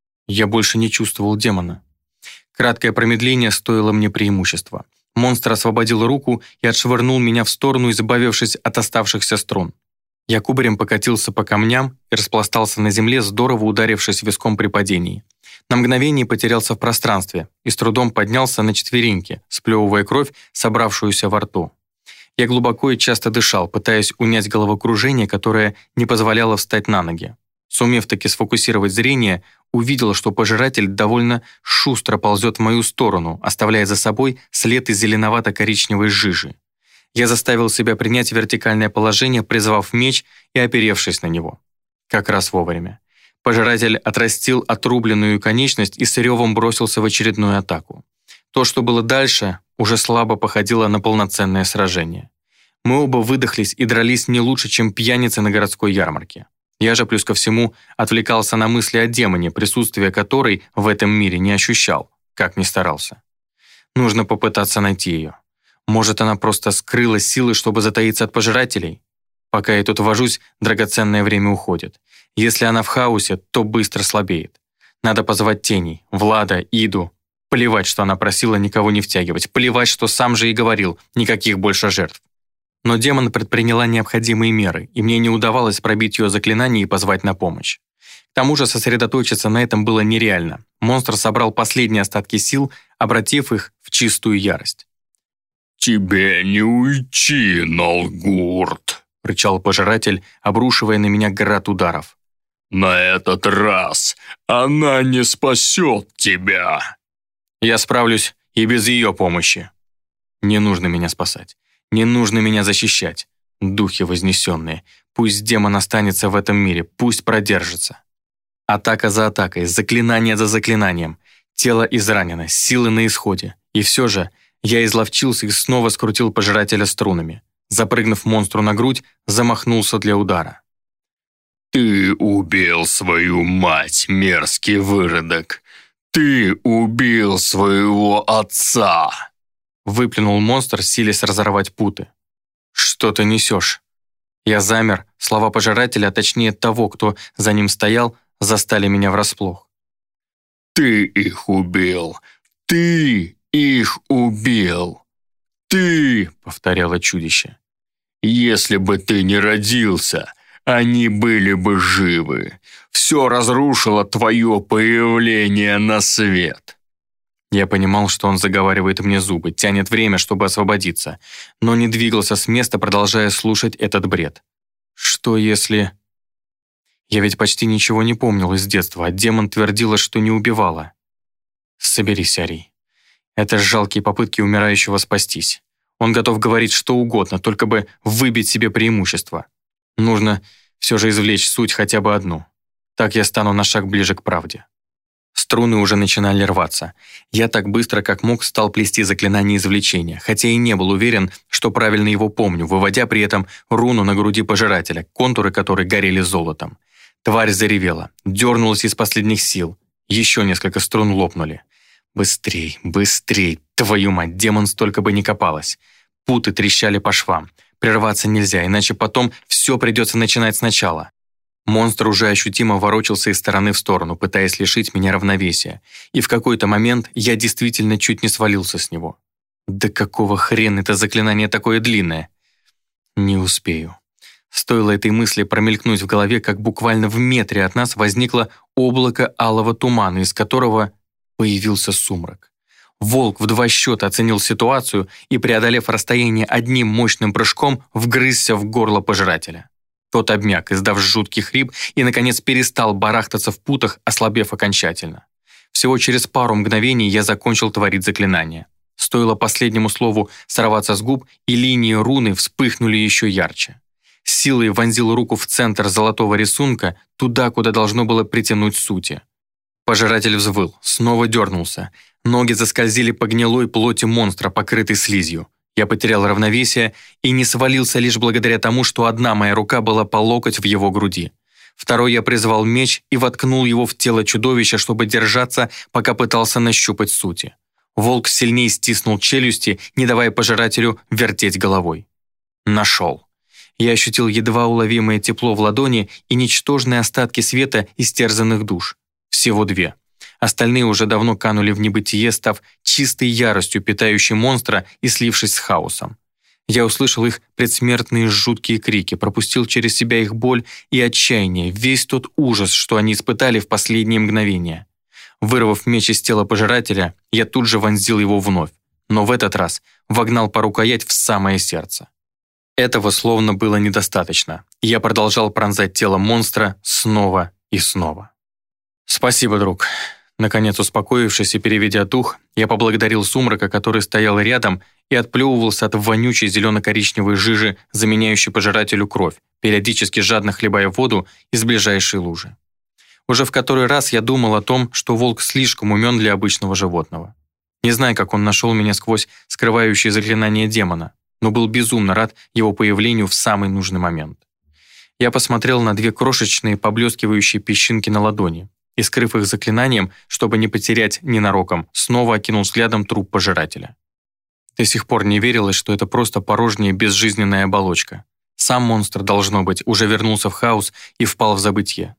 S1: Я больше не чувствовал демона. Краткое промедление стоило мне преимущества. Монстр освободил руку и отшвырнул меня в сторону, избавившись от оставшихся струн. Я кубарем покатился по камням и распластался на земле, здорово ударившись виском при падении. На мгновение потерялся в пространстве и с трудом поднялся на четвереньки, сплевывая кровь, собравшуюся во рту. Я глубоко и часто дышал, пытаясь унять головокружение, которое не позволяло встать на ноги. Сумев таки сфокусировать зрение, увидел, что пожиратель довольно шустро ползет в мою сторону, оставляя за собой след из зеленовато-коричневой жижи. Я заставил себя принять вертикальное положение, призвав меч и оперевшись на него. Как раз вовремя. Пожиратель отрастил отрубленную конечность и с ревом бросился в очередную атаку. То, что было дальше, уже слабо походило на полноценное сражение. Мы оба выдохлись и дрались не лучше, чем пьяницы на городской ярмарке. Я же, плюс ко всему, отвлекался на мысли о демоне, присутствие которой в этом мире не ощущал, как ни старался. Нужно попытаться найти ее. Может, она просто скрыла силы, чтобы затаиться от пожирателей? Пока я тут вожусь, драгоценное время уходит. Если она в хаосе, то быстро слабеет. Надо позвать теней, Влада, Иду. Плевать, что она просила никого не втягивать. Плевать, что сам же и говорил, никаких больше жертв. Но демон предприняла необходимые меры, и мне не удавалось пробить ее заклинание и позвать на помощь. К тому же сосредоточиться на этом было нереально. Монстр собрал последние остатки сил, обратив их в чистую ярость.
S5: «Тебе не уйти, Налгурт!» — рычал пожиратель, обрушивая на меня град ударов. «На этот раз она не спасет тебя!»
S1: «Я справлюсь и без ее помощи. Не нужно меня спасать. Не нужно меня защищать. Духи вознесенные. Пусть демон останется в этом мире, пусть продержится. Атака за атакой, заклинание за заклинанием. Тело изранено, силы на исходе. И все же я изловчился и снова скрутил пожирателя струнами. Запрыгнув монстру на грудь, замахнулся для удара.
S5: «Ты убил свою мать, мерзкий выродок! Ты убил своего отца!»
S1: Выплюнул монстр, силясь разорвать путы. «Что ты несешь?» Я замер, слова пожирателя, а точнее того, кто за ним стоял, застали меня врасплох.
S5: «Ты их убил! Ты их убил! Ты!» — повторяло чудище. «Если бы ты не родился, они были бы живы. Все разрушило твое появление на свет».
S1: Я понимал, что он заговаривает мне зубы, тянет время, чтобы освободиться, но не двигался с места, продолжая слушать этот бред. Что если... Я ведь почти ничего не помнил из детства, а демон твердила, что не убивала. Соберись, Арий. Это жалкие попытки умирающего спастись. Он готов говорить что угодно, только бы выбить себе преимущество. Нужно все же извлечь суть хотя бы одну. Так я стану на шаг ближе к правде. Струны уже начинали рваться. Я так быстро, как мог, стал плести заклинание извлечения, хотя и не был уверен, что правильно его помню, выводя при этом руну на груди пожирателя, контуры которой горели золотом. Тварь заревела, дернулась из последних сил. Еще несколько струн лопнули. Быстрей, быстрей, твою мать, демон столько бы не копалась. Путы трещали по швам. Прерваться нельзя, иначе потом все придется начинать сначала. Монстр уже ощутимо ворочался из стороны в сторону, пытаясь лишить меня равновесия. И в какой-то момент я действительно чуть не свалился с него. Да какого хрена это заклинание такое длинное? Не успею. Стоило этой мысли промелькнуть в голове, как буквально в метре от нас возникло облако алого тумана, из которого появился сумрак. Волк в два счета оценил ситуацию и, преодолев расстояние одним мощным прыжком, вгрызся в горло пожирателя. Тот обмяк, издав жуткий хрип, и, наконец, перестал барахтаться в путах, ослабев окончательно. Всего через пару мгновений я закончил творить заклинание. Стоило последнему слову сорваться с губ, и линии руны вспыхнули еще ярче. С силой вонзил руку в центр золотого рисунка, туда, куда должно было притянуть сути. Пожиратель взвыл, снова дернулся. Ноги заскользили по гнилой плоти монстра, покрытой слизью. Я потерял равновесие и не свалился лишь благодаря тому, что одна моя рука была по локоть в его груди. Второй я призвал меч и воткнул его в тело чудовища, чтобы держаться, пока пытался нащупать сути. Волк сильнее стиснул челюсти, не давая пожирателю вертеть головой. Нашел. Я ощутил едва уловимое тепло в ладони и ничтожные остатки света истерзанных душ. Всего две. Остальные уже давно канули в небытие, став чистой яростью, питающей монстра и слившись с хаосом. Я услышал их предсмертные жуткие крики, пропустил через себя их боль и отчаяние, весь тот ужас, что они испытали в последние мгновения. Вырвав меч из тела пожирателя, я тут же вонзил его вновь, но в этот раз вогнал по рукоять в самое сердце. Этого словно было недостаточно, и я продолжал пронзать тело монстра снова и снова. «Спасибо, друг». Наконец, успокоившись и переведя дух, я поблагодарил сумрака, который стоял рядом и отплевывался от вонючей зелено-коричневой жижи, заменяющей пожирателю кровь, периодически жадно хлебая воду из ближайшей лужи. Уже в который раз я думал о том, что волк слишком умен для обычного животного. Не знаю, как он нашел меня сквозь скрывающее заклинание демона, но был безумно рад его появлению в самый нужный момент. Я посмотрел на две крошечные поблескивающие песчинки на ладони, и, скрыв их заклинанием, чтобы не потерять ненароком, снова окинул взглядом труп пожирателя. До сих пор не верилось, что это просто порожняя безжизненная оболочка. Сам монстр, должно быть, уже вернулся в хаос и впал в забытье.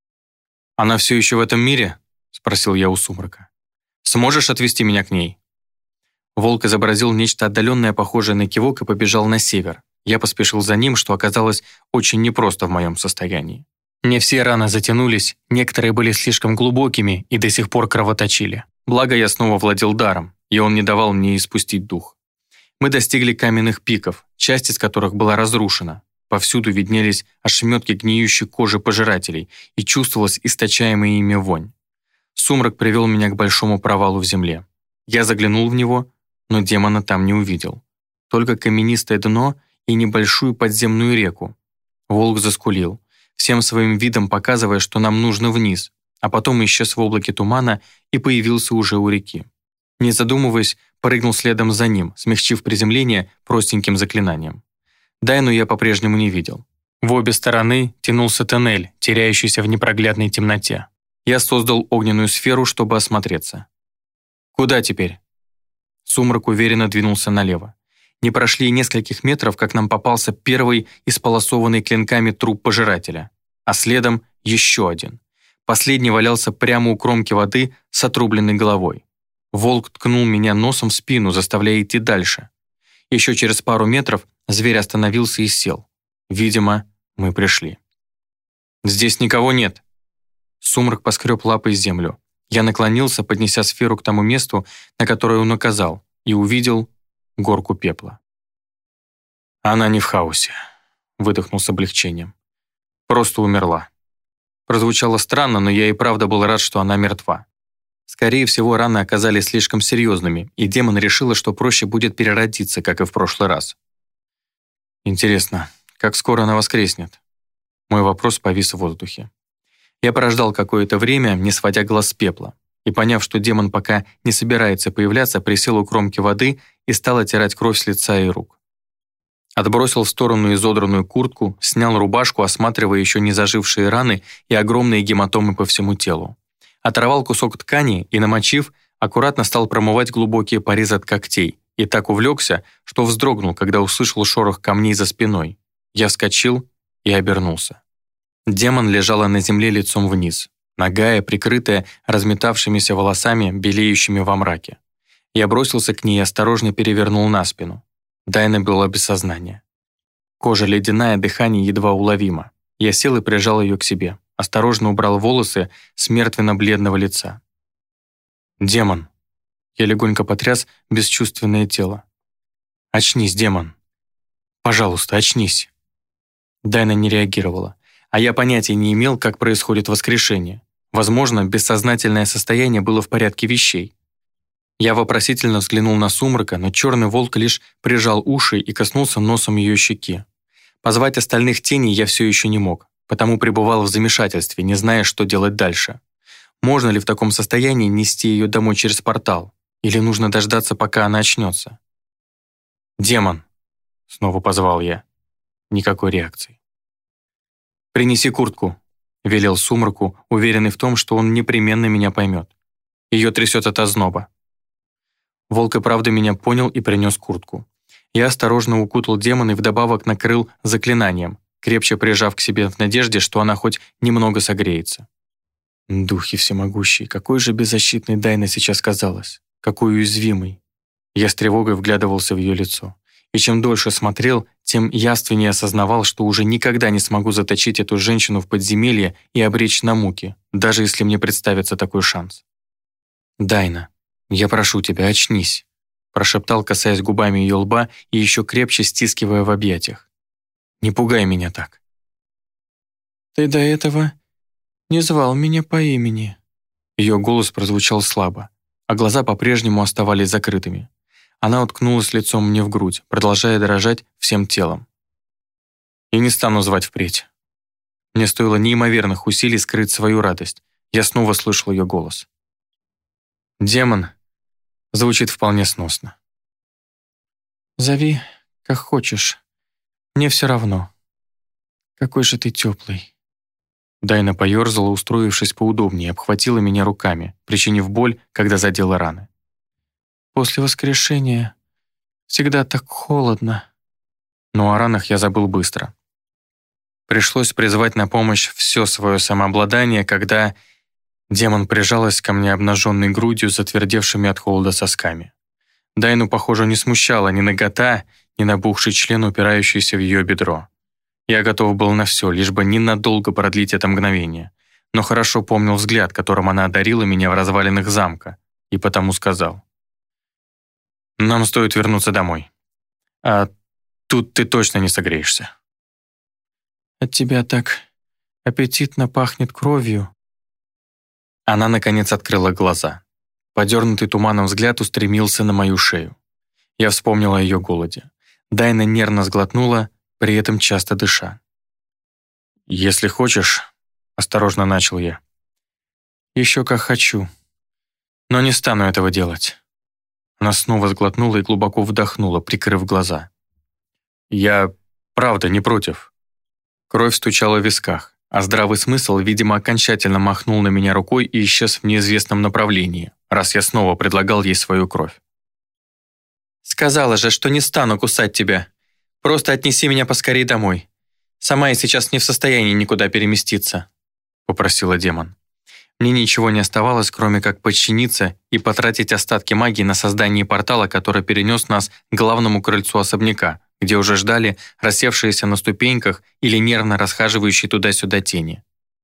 S1: «Она все еще в этом мире?» — спросил я у сумрака. «Сможешь отвезти меня к ней?» Волк изобразил нечто отдаленное, похожее на кивок, и побежал на север. Я поспешил за ним, что оказалось очень непросто в моем состоянии. Не все раны затянулись, некоторые были слишком глубокими и до сих пор кровоточили. Благо, я снова владел даром, и он не давал мне испустить дух. Мы достигли каменных пиков, часть из которых была разрушена. Повсюду виднелись ошметки гниющей кожи пожирателей, и чувствовалась источаемая ими вонь. Сумрак привел меня к большому провалу в земле. Я заглянул в него, но демона там не увидел. Только каменистое дно и небольшую подземную реку. Волк заскулил, всем своим видом показывая, что нам нужно вниз, а потом исчез в облаке тумана и появился уже у реки. Не задумываясь, прыгнул следом за ним, смягчив приземление простеньким заклинанием. Дайну я по-прежнему не видел. В обе стороны тянулся тоннель, теряющийся в непроглядной темноте. Я создал огненную сферу, чтобы осмотреться. «Куда теперь?» Сумрак уверенно двинулся налево. Не прошли нескольких метров, как нам попался первый исполосованный клинками труп пожирателя, а следом еще один. Последний валялся прямо у кромки воды с отрубленной головой. Волк ткнул меня носом в спину, заставляя идти дальше. Еще через пару метров зверь остановился и сел. Видимо, мы пришли. «Здесь никого нет». Сумрак поскреб лапой землю. Я наклонился, поднеся сферу к тому месту, на которое он указал, и увидел горку пепла. «Она не в хаосе», — выдохнул с облегчением. «Просто умерла». Прозвучало странно, но я и правда был рад, что она мертва. Скорее всего, раны оказались слишком серьезными, и демон решила, что проще будет переродиться, как и в прошлый раз. «Интересно, как скоро она воскреснет?» Мой вопрос повис в воздухе. Я прождал какое-то время, не сводя глаз с пепла, и, поняв, что демон пока не собирается появляться, присел у кромки воды и стал оттирать кровь с лица и рук. Отбросил в сторону изодранную куртку, снял рубашку, осматривая еще не зажившие раны и огромные гематомы по всему телу. Оторвал кусок ткани и, намочив, аккуратно стал промывать глубокие порезы от когтей и так увлекся, что вздрогнул, когда услышал шорох камней за спиной. Я вскочил и обернулся. Демон лежала на земле лицом вниз, нагая, прикрытая разметавшимися волосами, белеющими во мраке. Я бросился к ней и осторожно перевернул на спину. Дайна была без сознания. Кожа ледяная, дыхание едва уловимо. Я сел и прижал ее к себе, осторожно убрал волосы с мертвенно-бледного лица. «Демон!» Я легонько потряс бесчувственное тело. «Очнись, демон! Пожалуйста, очнись!» Дайна не реагировала, а я понятия не имел, как происходит воскрешение. Возможно, бессознательное состояние было в порядке вещей. Я вопросительно взглянул на Сумрака, но черный волк лишь прижал уши и коснулся носом ее щеки. Позвать остальных теней я все еще не мог, потому пребывал в замешательстве, не зная, что делать дальше. Можно ли в таком состоянии нести ее домой через портал? Или нужно дождаться, пока она очнется? «Демон!» — снова позвал я. Никакой реакции. «Принеси куртку», — велел Сумраку, уверенный в том, что он непременно меня поймет. Ее трясет от озноба. Волк и правда меня понял и принес куртку. Я осторожно укутал демона и вдобавок накрыл заклинанием, крепче прижав к себе в надежде, что она хоть немного согреется. Духи всемогущие, какой же беззащитной Дайна сейчас казалась, какой уязвимой. Я с тревогой вглядывался в ее лицо. И чем дольше смотрел, тем явственнее осознавал, что уже никогда не смогу заточить эту женщину в подземелье и обречь на муки, даже если мне представится такой шанс. «Дайна, я прошу тебя, очнись», прошептал, касаясь губами ее лба и еще крепче стискивая в объятиях. «Не пугай меня так». «Ты до этого не звал меня по имени». Ее голос прозвучал слабо, а глаза по-прежнему оставались закрытыми. Она уткнулась лицом мне в грудь, продолжая дрожать всем телом. «Я не стану звать впредь». Мне стоило неимоверных усилий скрыть свою радость. Я снова слышал ее голос. «Демон» звучит вполне сносно. «Зови, как хочешь. Мне все равно. Какой же ты теплый». Дайна поерзала, устроившись поудобнее, обхватила меня руками, причинив боль, когда задела раны. «После воскрешения всегда так холодно». Но о ранах я забыл быстро. Пришлось призвать на помощь все свое самообладание, когда демон прижалась ко мне обнаженной грудью, затвердевшими от холода сосками. Дайну, похоже, не смущала ни нагота, ни набухший член, упирающийся в ее бедро. Я готов был на все, лишь бы ненадолго продлить это мгновение, но хорошо помнил взгляд, которым она одарила меня в развалинах замка, и потому сказал: «Нам стоит вернуться домой. А тут ты точно не согреешься». «От тебя так аппетитно пахнет кровью». Она, наконец, открыла глаза. Подернутый туманом взгляд устремился на мою шею. Я вспомнил о ее голоде. Дайна нервно сглотнула, при этом часто дыша. «Если хочешь», — осторожно начал я. «Еще как хочу. Но не стану этого делать». Она снова сглотнула и глубоко вдохнула, прикрыв глаза. «Я, правда, не против». Кровь стучала в висках, а здравый смысл, видимо, окончательно махнул на меня рукой и исчез в неизвестном направлении, раз я снова предлагал ей свою кровь. «Сказала же, что не стану кусать тебя. Просто отнеси меня поскорей домой. Сама я сейчас не в состоянии никуда переместиться», — попросила демон. Мне ничего не оставалось, кроме как подчиниться и потратить остатки магии на создание портала, который перенес нас к главному крыльцу особняка, где уже ждали рассевшиеся на ступеньках или нервно расхаживающие туда-сюда тени.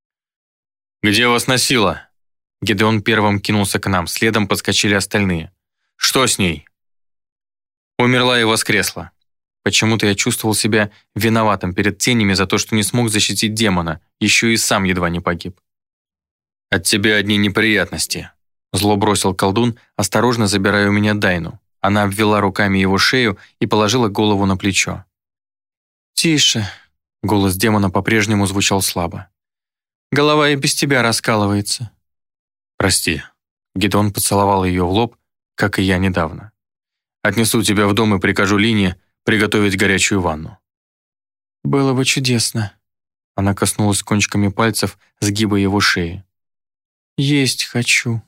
S1: «Где вас носило?» Гедеон первым кинулся к нам, следом подскочили остальные. «Что с ней?» «Умерла и воскресла». Почему-то я чувствовал себя виноватым перед тенями за то, что не смог защитить демона, еще и сам едва не погиб. «От тебя одни неприятности», — зло бросил колдун, осторожно забирая у меня Дайну. Она обвела руками его шею и положила голову на плечо. «Тише, Голос демона по-прежнему звучал слабо. «Голова и без тебя раскалывается». «Прости». Гидеон поцеловал ее в лоб, как и я недавно. «Отнесу тебя в дом и прикажу Лине приготовить горячую ванну». «Было бы чудесно». Она коснулась кончиками пальцев сгиба его шеи. «Есть хочу».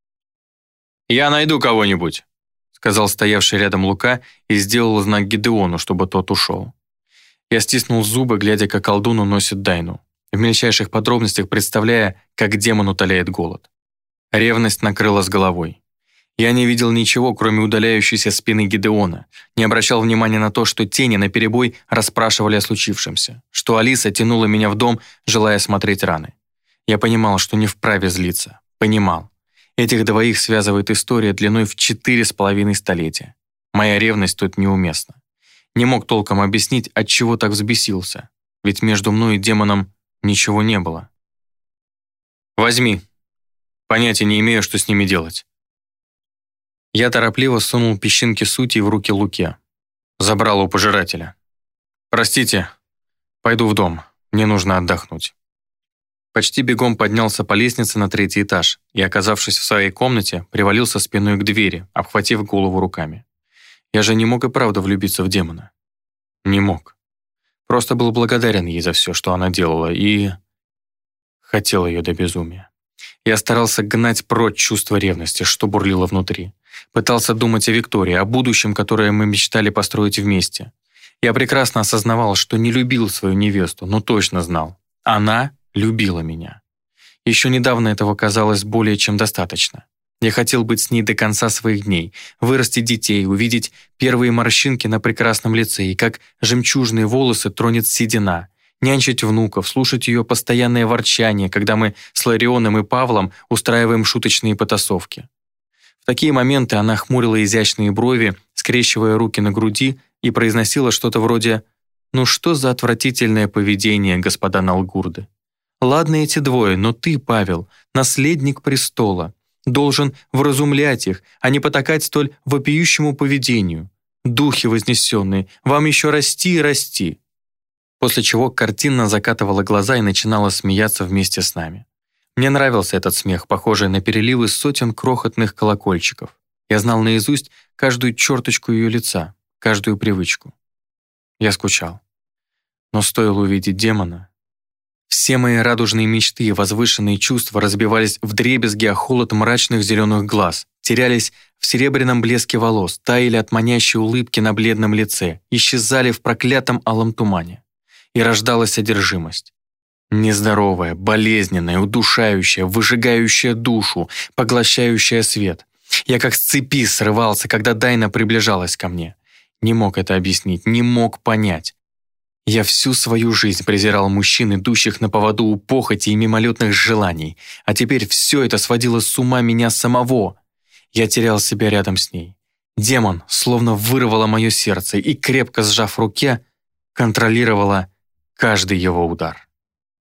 S1: «Я найду кого-нибудь», — сказал стоявший рядом Лука и сделал знак Гидеону, чтобы тот ушел. Я стиснул зубы, глядя, как колдун уносит Дайну, в мельчайших подробностях представляя, как демон утоляет голод. Ревность накрыла с головой. Я не видел ничего, кроме удаляющейся спины Гидеона, не обращал внимания на то, что тени наперебой расспрашивали о случившемся, что Алиса тянула меня в дом, желая смотреть раны. Я понимал, что не вправе злиться. Понимал. Этих двоих связывает история длиной в четыре с половиной столетия. Моя ревность тут неуместна. Не мог толком объяснить, отчего так взбесился, ведь между мной и демоном ничего не было. «Возьми. Понятия не имею, что с ними делать». Я торопливо сунул песчинки сути в руки Луке. Забрал у пожирателя. «Простите, пойду в дом. Мне нужно отдохнуть». Почти бегом поднялся по лестнице на третий этаж и, оказавшись в своей комнате, привалился спиной к двери, обхватив голову руками. Я же не мог и правда влюбиться в демона. Не мог. Просто был благодарен ей за все, что она делала, и... хотел ее до безумия. Я старался гнать прочь чувство ревности, что бурлило внутри. Пытался думать о Виктории, о будущем, которое мы мечтали построить вместе. Я прекрасно осознавал, что не любил свою невесту, но точно знал. Она любила меня. Еще недавно этого казалось более чем достаточно. Я хотел быть с ней до конца своих дней, вырастить детей, увидеть первые морщинки на прекрасном лице и как жемчужные волосы тронет седина, нянчить внуков, слушать ее постоянное ворчание, когда мы с Ларионом и Павлом устраиваем шуточные потасовки. В такие моменты она хмурила изящные брови, скрещивая руки на груди и произносила что-то вроде «Ну что за отвратительное поведение, господа Налгурды? Ладно эти двое, но ты, Павел, наследник престола, должен вразумлять их, а не потакать столь вопиющему поведению. Духи вознесенные, вам еще расти и расти». После чего картинно закатывала глаза и начинала смеяться вместе с нами. Мне нравился этот смех, похожий на переливы сотен крохотных колокольчиков. Я знал наизусть каждую черточку ее лица, каждую привычку. Я скучал. Но стоило увидеть демона. Все мои радужные мечты и возвышенные чувства разбивались вдребезги о холод мрачных зеленых глаз, терялись в серебряном блеске волос, таяли от манящей улыбки на бледном лице, исчезали в проклятом алом тумане. И рождалась одержимость. Нездоровая, болезненная, удушающая, выжигающая душу, поглощающая свет. Я как с цепи срывался, когда Дайна приближалась ко мне. Не мог это объяснить, не мог понять. Я всю свою жизнь презирал мужчин, идущих на поводу у похоти и мимолетных желаний, а теперь все это сводило с ума меня самого. Я терял себя рядом с ней. Демон словно вырвало мое сердце и, крепко сжав в руке, контролировала каждый его удар.